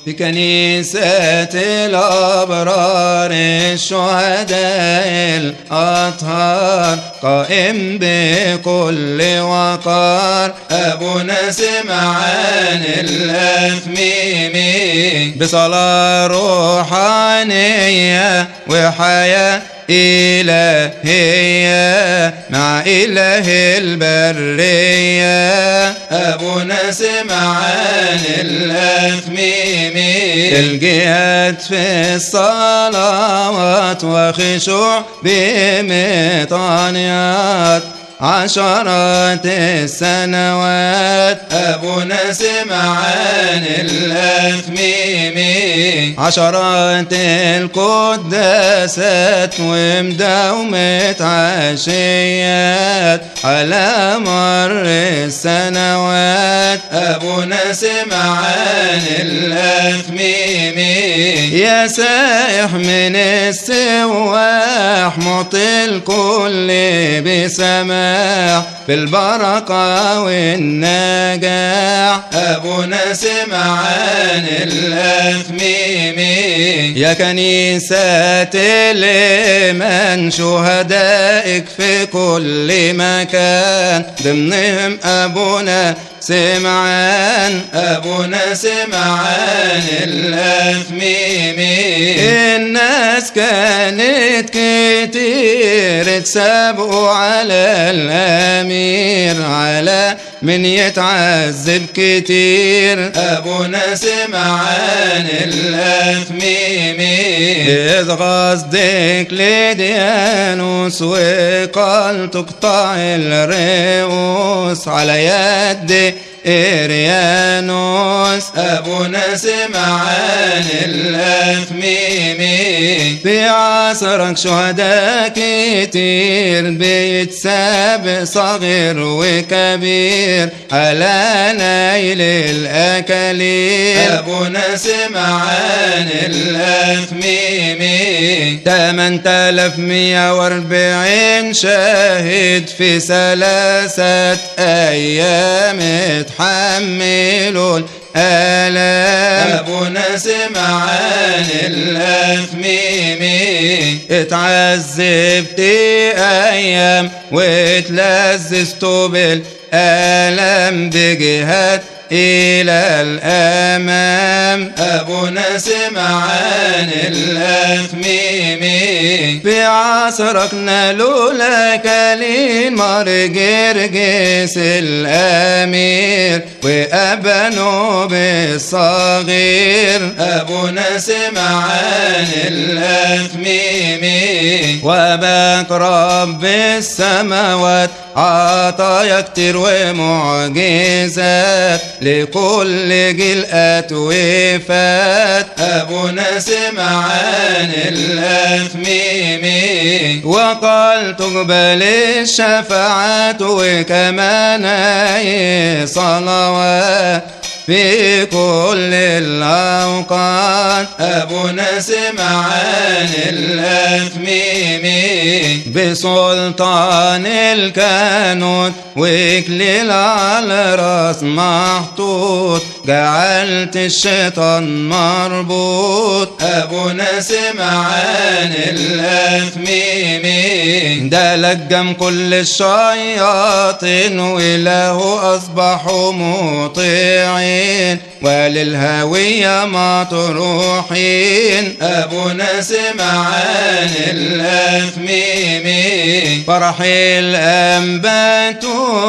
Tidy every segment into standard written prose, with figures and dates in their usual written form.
في كنيسة الأبرار الشهداء الأطهار قائم بكل وقار أبونا سمعان الأثميمي بصلاة روحانية وحياة إلهية مع إله البرية أبونا سمعان الأثميمي الجهاد في الصلوات وخشوع بمطانيات عشرات السنوات أبونا سمعان الأثميمي عشرات القداسات ومداومة عشيات على مر السنوات أبونا سمعان الأثميمي يا سائح من السواح معطي الكل بسماح في البركة والنجاح أبونا سمعان الأثميمي يا كنيسة الإيمان شهدائك في كل مكان ضمنهم أبونا سمعان أبونا سمعان الأثميمي الناس كانت كتير تسابقوا على الأمير على من يتعذب كتير أبونا سمعان الأثميمي إذ غصدك لديانوس وقال تقطع الرؤوس على يد إريانوس أبونا سمعان الأثميمي في عصرك شهداء كتير بيتساب صغير وكبير على نيل الأكاليل أبونا سمعان الأثميمي 8140 شاهد في 3 أيام تحملوا الآلام أبونا سمعان الأثميمي اتعذبت أيام واتلذذت بالآلام بجهاد إلى الأمام أبونا سمعان الأثميمي في عصرك نالوا لك مرجرجس الأمير وأبنوا بالصغير أبونا سمعان الأثميمي وباك رب السماوات عطايا كتير ومعجزات لكل جيل وفات أبونا سمعان الأثميمي وقال تقبل الشفاعات وكمان صلوات في كل الأوقات أبونا سمعان الأثميمي بسلطان الكانوت وإكليل على راس محطوط جعلت الشيطان مربوط أبونا سمعان الأثميمي ده لجم كل الشياطين وله أصبحوا مطيعين وللهوية مطروحين أبونا سمعان الأثميمي فرح الأنبات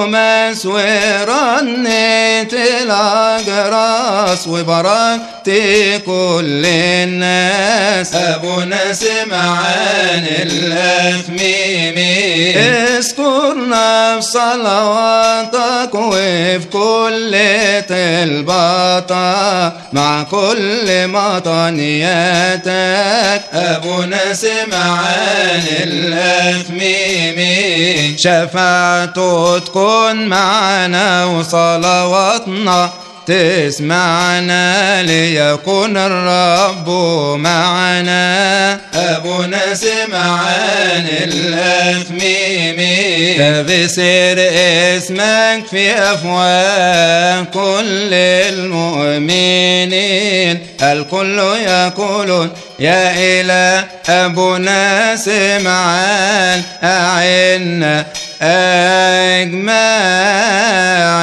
مسورنت الأجراس وبركت كل الناس أبونا سمعان الأثميمي اذكرنا في صلواتك وفي كل البطا مع كل مطنياتك أبونا سمعان الأثميمي شفاعته تكون معنا وصلواتنا تسمعنا ليكون الرب معنا. أبونا سمعان الأثميمي تبصر اسمك في أفواه كل المؤمنين، الكل يقولون يا إله أبونا سمعان أعنا أجمعين.